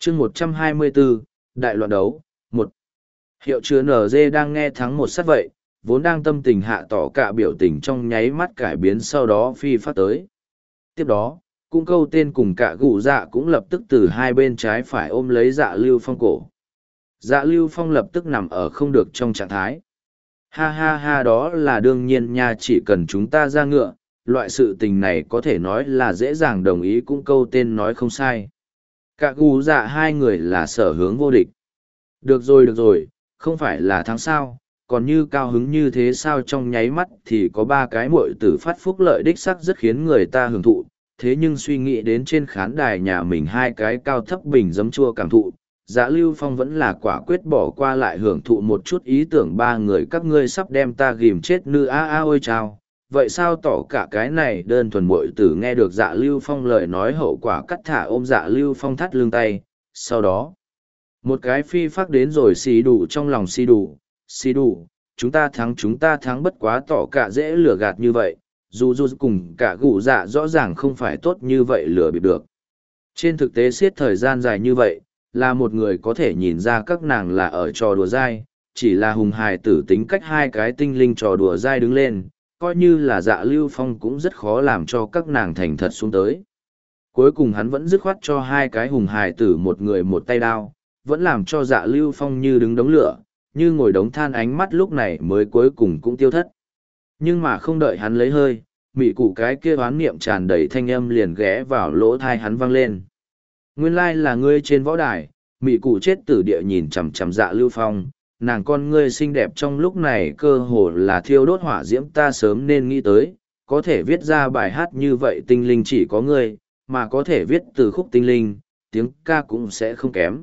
chương 124, Đại loạn đấu, một. Hiệu chứa NG đang nghe thắng một sát vậy, vốn đang tâm tình hạ tỏ cả biểu tình trong nháy mắt cải biến sau đó phi phát tới. Tiếp đó, cung câu tên cùng cả gù dạ cũng lập tức từ hai bên trái phải ôm lấy Dạ Lưu Phong cổ. Dạ Lưu Phong lập tức nằm ở không được trong trạng thái. Ha ha ha, đó là đương nhiên nha, chỉ cần chúng ta ra ngựa, loại sự tình này có thể nói là dễ dàng đồng ý, cũng câu tên nói không sai. Cả gù dạ hai người là sở hướng vô địch. Được rồi, không phải là thắng sao, còn như cao hứng như thế sao, trong nháy mắt thì có ba cái muội tử phát phúc lợi đích sắc rất khiến người ta hưởng thụ. Thế nhưng suy nghĩ đến trên khán đài nhà mình hai cái cao thấp bình giấm chua cảm thụ, Dạ Lưu Phong vẫn là quả quyết bỏ qua lại hưởng thụ một chút ý tưởng ba người các ngươi sắp đem ta ghìm chết nữ ôi chao. Vậy sao tỏ cả cái này đơn thuần muội tử nghe được Dạ Lưu Phong lời nói hậu quả cắt thả ôm Dạ Lưu Phong thắt lưng tay, sau đó một cái phi phát đến rồi xì đủ trong lòng xì đủ, chúng ta thắng bất quá tỏ cả dễ lừa gạt như vậy, dù cùng cả gù dạ rõ ràng không phải tốt như vậy lừa bịp được. Trên thực tế siết thời gian dài như vậy, là một người có thể nhìn ra các nàng là ở trò đùa dai, chỉ là hùng hài tử tính cách hai cái tinh linh trò đùa dai đứng lên, coi như là Dạ Lưu Phong cũng rất khó làm cho các nàng thành thật xuống tới. Cuối cùng hắn vẫn dứt khoát cho hai cái hùng hài tử một người một tay đao, vẫn làm cho Dạ Lưu Phong như đứng đống lửa, như ngồi đống than, ánh mắt lúc này mới cuối cùng cũng tiêu thất. Nhưng mà không đợi hắn lấy hơi, mị cụ cái kia oán niệm tràn đầy thanh âm liền ghé vào lỗ thai hắn vang lên. Nguyên lai là ngươi trên võ đài, mị cụ chết tử địa nhìn chằm chằm Dạ Lưu Phong, nàng con ngươi xinh đẹp trong lúc này cơ hồ là thiêu đốt hỏa diễm, ta sớm nên nghĩ tới, có thể viết ra bài hát như vậy tinh linh chỉ có ngươi, mà có thể viết từ khúc tinh linh, tiếng ca cũng sẽ không kém.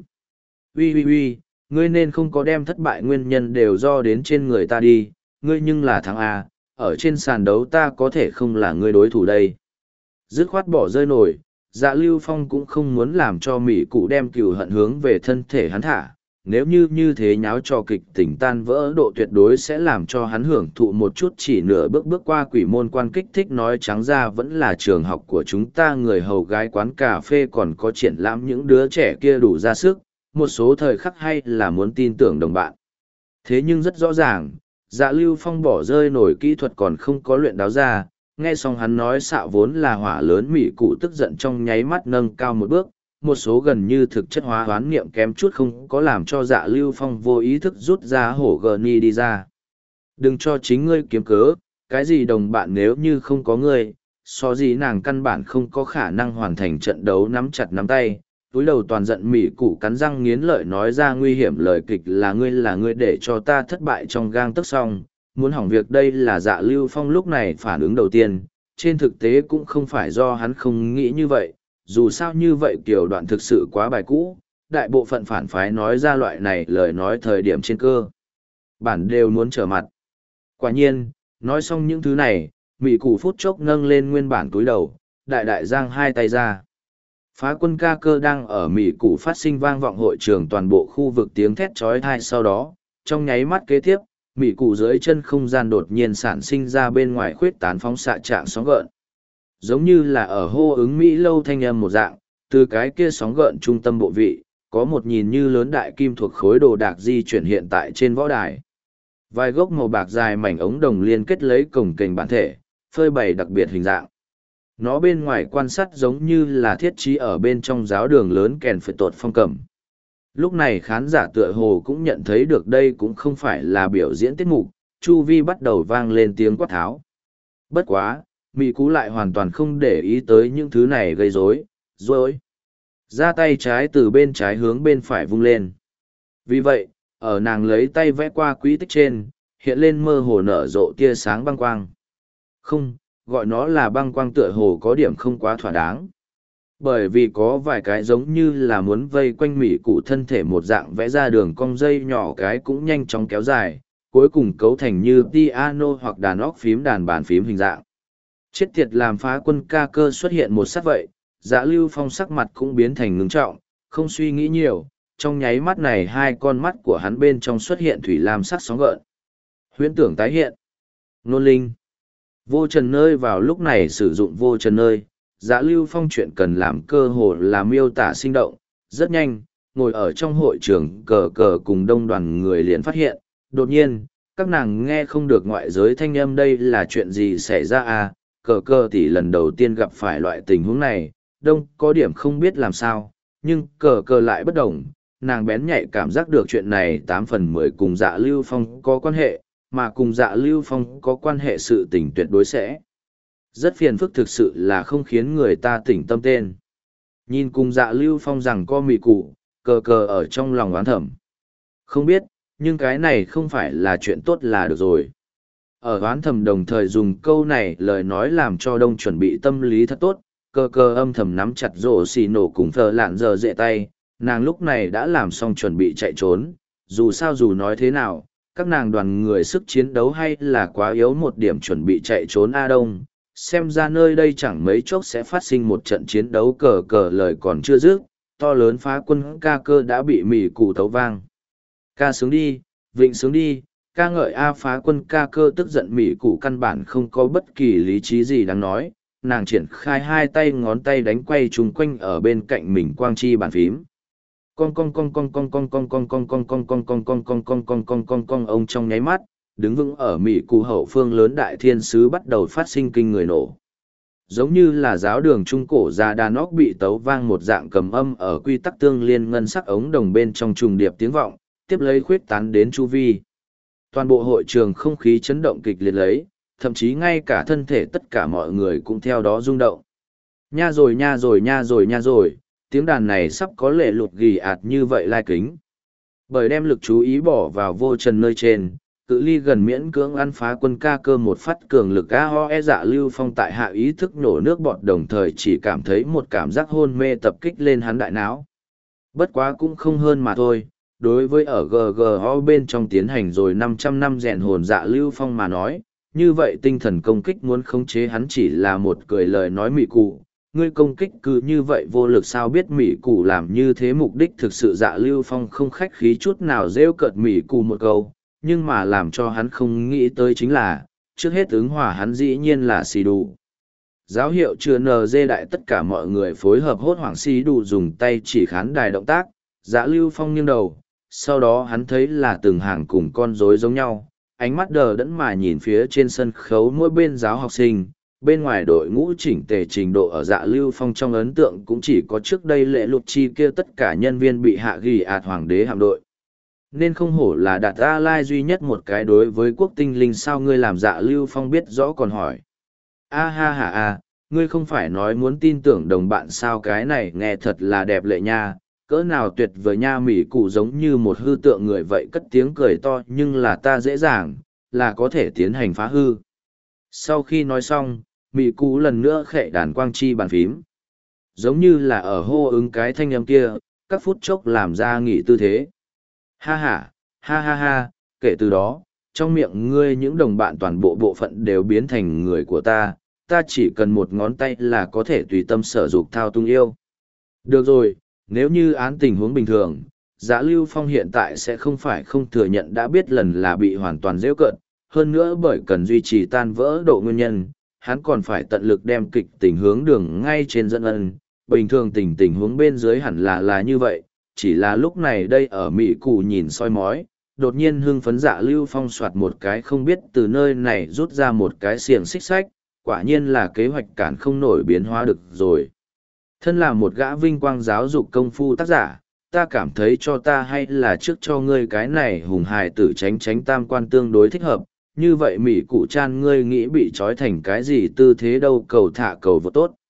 Uy, ngươi nên không có đem thất bại nguyên nhân đều do đến trên người ta đi, ngươi nhưng là thắng A, ở trên sàn đấu ta có thể không là ngươi đối thủ đây. Dứt khoát bỏ rơi nổi, Dạ Lưu Phong cũng không muốn làm cho Mỹ cụ đem cừu hận hướng về thân thể hắn thả, nếu như thế nháo cho kịch tình tan vỡ độ tuyệt đối sẽ làm cho hắn hưởng thụ một chút, chỉ nửa bước qua quỷ môn quan kích thích, nói trắng ra vẫn là trường học của chúng ta người hầu gái quán cà phê còn có triển lãm những đứa trẻ kia đủ ra sức, một số thời khắc hay là muốn tin tưởng đồng bạn. Thế nhưng rất rõ ràng, Dạ Lưu Phong bỏ rơi nổi kỹ thuật còn không có luyện đáo ra, nghe xong hắn nói xạo vốn là hỏa lớn Mỹ cụ tức giận trong nháy mắt nâng cao một bước, một số gần như thực chất hóa hoán niệm kém chút không có làm cho Dạ Lưu Phong vô ý thức rút ra hổ gờ ni đi ra. Đừng cho chính ngươi kiếm cớ, cái gì đồng bạn nếu như không có ngươi, so gì nàng căn bản không có khả năng hoàn thành trận đấu, nắm chặt nắm tay. Túi đầu toàn giận Mỹ cụ cắn răng nghiến lợi nói ra nguy hiểm lời kịch, là ngươi để cho ta thất bại trong gang tấc xong, muốn hỏng việc đây là Dạ Lưu Phong lúc này phản ứng đầu tiên, trên thực tế cũng không phải do hắn không nghĩ như vậy, dù sao như vậy kiểu đoạn thực sự quá bài cũ, đại bộ phận phản phái nói ra loại này lời nói thời điểm trên cơ bản đều muốn trở mặt. Quả nhiên, nói xong những thứ này, Mỹ cụ phút chốc nâng lên nguyên bản túi đầu, đại giang hai tay ra. Phá quân ca cơ đang ở Mỹ cụ phát sinh vang vọng hội trường toàn bộ khu vực tiếng thét chói tai, sau đó, trong nháy mắt kế tiếp, Mỹ cụ dưới chân không gian đột nhiên sản sinh ra bên ngoài khuyết tán phóng xạ trạng sóng gợn. Giống như là ở hô ứng Mỹ lâu thanh âm một dạng, từ cái kia sóng gợn trung tâm bộ vị, có một nhìn như lớn đại kim thuộc khối đồ đạc di chuyển hiện tại trên võ đài. Vài gốc màu bạc dài mảnh ống đồng liên kết lấy cổng kềnh bản thể, phơi bày đặc biệt hình dạng. Nó bên ngoài quan sát giống như là thiết trí ở bên trong giáo đường lớn kèn phải tột phong cầm. Lúc này khán giả tựa hồ cũng nhận thấy được đây cũng không phải là biểu diễn tiết mục, chu vi bắt đầu vang lên tiếng quát tháo. Bất quá, Mỹ Cú lại hoàn toàn không để ý tới những thứ này gây rối. Ra tay trái từ bên trái hướng bên phải vung lên. Vì vậy, ở nàng lấy tay vẽ qua quỹ tích trên, hiện lên mơ hồ nở rộ tia sáng băng quang. Không, gọi nó là băng quang tựa hồ có điểm không quá thỏa đáng. Bởi vì có vài cái giống như là muốn vây quanh Mỹ cụ thân thể một dạng vẽ ra đường cong dây nhỏ, cái cũng nhanh chóng kéo dài, cuối cùng cấu thành như piano hoặc đàn óc phím, đàn bàn phím hình dạng. Chết tiệt, làm phá quân ca cơ xuất hiện một sát vậy, Dạ Lưu Phong sắc mặt cũng biến thành ngưng trọng, không suy nghĩ nhiều, trong nháy mắt này hai con mắt của hắn bên trong xuất hiện thủy lam sắc sóng gợn. Huyễn tưởng tái hiện. Nôn linh. Vô trần nơi vào lúc này sử dụng vô trần nơi, Dạ Lưu Phong chuyện cần làm cơ hồ là miêu tả sinh động, rất nhanh, ngồi ở trong hội trường cờ cờ cùng đông đoàn người liền phát hiện, đột nhiên, các nàng nghe không được ngoại giới thanh âm đây là chuyện gì xảy ra à, cờ cờ tỷ lần đầu tiên gặp phải loại tình huống này, đông có điểm không biết làm sao, nhưng cờ cờ lại bất đồng, nàng bén nhạy cảm giác được chuyện này 8/10 cùng Dạ Lưu Phong có quan hệ, mà cùng Dạ Lưu Phong có quan hệ sự tình tuyệt đối sẽ rất phiền phức, thực sự là không khiến người ta tỉnh tâm tên. Nhìn cùng Dạ Lưu Phong rằng co mị cụ, cờ cờ ở trong lòng oán thầm. Không biết, nhưng cái này không phải là chuyện tốt là được rồi. Ở oán thầm đồng thời dùng câu này lời nói làm cho đông chuẩn bị tâm lý thật tốt, cờ cờ âm thầm nắm chặt rổ xì nổ cùng thờ lạn giờ dệ tay, nàng lúc này đã làm xong chuẩn bị chạy trốn, dù sao dù nói thế nào, các nàng đoàn người sức chiến đấu hay là quá yếu một điểm chuẩn bị chạy trốn A Đông, xem ra nơi đây chẳng mấy chốc sẽ phát sinh một trận chiến đấu cờ cờ lời còn chưa dứt, to lớn phá quân ca cơ đã bị mỉ cụ tấu vang. Ca sướng đi, vịnh sướng đi, ca ngợi A phá quân ca cơ tức giận mỉ cụ căn bản không có bất kỳ lý trí gì đáng nói, nàng triển khai hai tay ngón tay đánh quay chung quanh ở bên cạnh mình quang chi bàn phím. Con ông trong nháy mắt, đứng vững ở Mỹ cụ hậu phương lớn đại thiên sứ bắt đầu phát sinh kinh người nổ. Giống như là giáo đường trung cổ già đàn óc bị tấu vang một dạng cầm âm ở quy tắc tương liên ngân sắc ống đồng bên trong trùng điệp tiếng vọng, tiếp lấy khuyết tán đến chu vi. Toàn bộ hội trường không khí chấn động kịch liệt lấy, thậm chí ngay cả thân thể tất cả mọi người cũng theo đó rung động. Nha rồi nha rồi nha rồi nha rồi, tiếng đàn này sắp có lệ lụt ghi ạt như vậy lai kính. Bởi đem lực chú ý bỏ vào vô trần nơi trên, cự ly gần miễn cưỡng ăn phá quân ca cơ một phát cường lực A-ho-e Dạ Lưu Phong tại hạ ý thức nổ nước bọt đồng thời chỉ cảm thấy một cảm giác hôn mê tập kích lên hắn đại não. Bất quá cũng không hơn mà thôi, đối với ở GGO bên trong tiến hành rồi 500 năm rèn hồn Dạ Lưu Phong mà nói, như vậy tinh thần công kích muốn khống chế hắn chỉ là một cười lời nói mị cụ. Ngươi công kích cứ như vậy vô lực sao biết mị cụ làm như thế mục đích thực sự Dạ Lưu Phong không khách khí chút nào rêu cợt mị cụ một câu, nhưng mà làm cho hắn không nghĩ tới chính là, trước hết ứng hòa hắn dĩ nhiên là xì đủ. Giáo hiệu chưa NG đại tất cả mọi người phối hợp hốt hoảng xì đủ dùng tay chỉ khán đài động tác, Dạ Lưu Phong nghiêng đầu, sau đó hắn thấy là từng hàng cùng con rối giống nhau, ánh mắt đờ đẫn mà nhìn phía trên sân khấu mỗi bên giáo học sinh. Bên ngoài đội ngũ chỉnh tề trình độ ở Dạ Lưu Phong trong ấn tượng cũng chỉ có trước đây lệ lụt chi kia tất cả nhân viên bị hạ ghi ạt hoàng đế hạm đội. Nên không hổ là Đạt A Lai duy nhất một cái đối với quốc tinh linh sao ngươi làm Dạ Lưu Phong biết rõ còn hỏi. A ha ha a, ngươi không phải nói muốn tin tưởng đồng bạn sao cái này nghe thật là đẹp lệ nha, cỡ nào tuyệt vời nha mỉ cụ giống như một hư tượng người vậy cất tiếng cười to nhưng là ta dễ dàng, là có thể tiến hành phá hư. Sau khi nói xong, mị cụ lần nữa khệ đàn quang chi bàn phím giống như là ở hô ứng cái thanh âm kia các phút chốc làm ra nghỉ tư thế ha ha ha ha ha kể từ đó trong miệng ngươi những đồng bạn toàn bộ bộ phận đều biến thành người của ta chỉ cần một ngón tay là có thể tùy tâm sở dục thao tung yêu. Được rồi, nếu như án tình huống bình thường Dạ Lưu Phong hiện tại sẽ không phải không thừa nhận đã biết lần là bị hoàn toàn rêu cợt, hơn nữa bởi cần duy trì tan vỡ độ nguyên nhân, hắn còn phải tận lực đem kịch tình hướng đường ngay trên dẫn ân. Bình thường tình huống bên dưới hẳn là như vậy, chỉ là lúc này đây ở Mỹ Cụ nhìn soi mói, đột nhiên hưng phấn Dạ Lưu Phong soạt một cái không biết từ nơi này rút ra một cái xiềng xích sách, quả nhiên là kế hoạch cản không nổi biến hóa được rồi. Thân là một gã vinh quang giáo dục công phu tác giả, ta cảm thấy cho ta hay là trước cho ngươi cái này hùng hài tử tránh tam quan tương đối thích hợp, như vậy Mỹ Cụ chan ngươi nghĩ bị trói thành cái gì tư thế đâu cầu thả cầu vô tốt.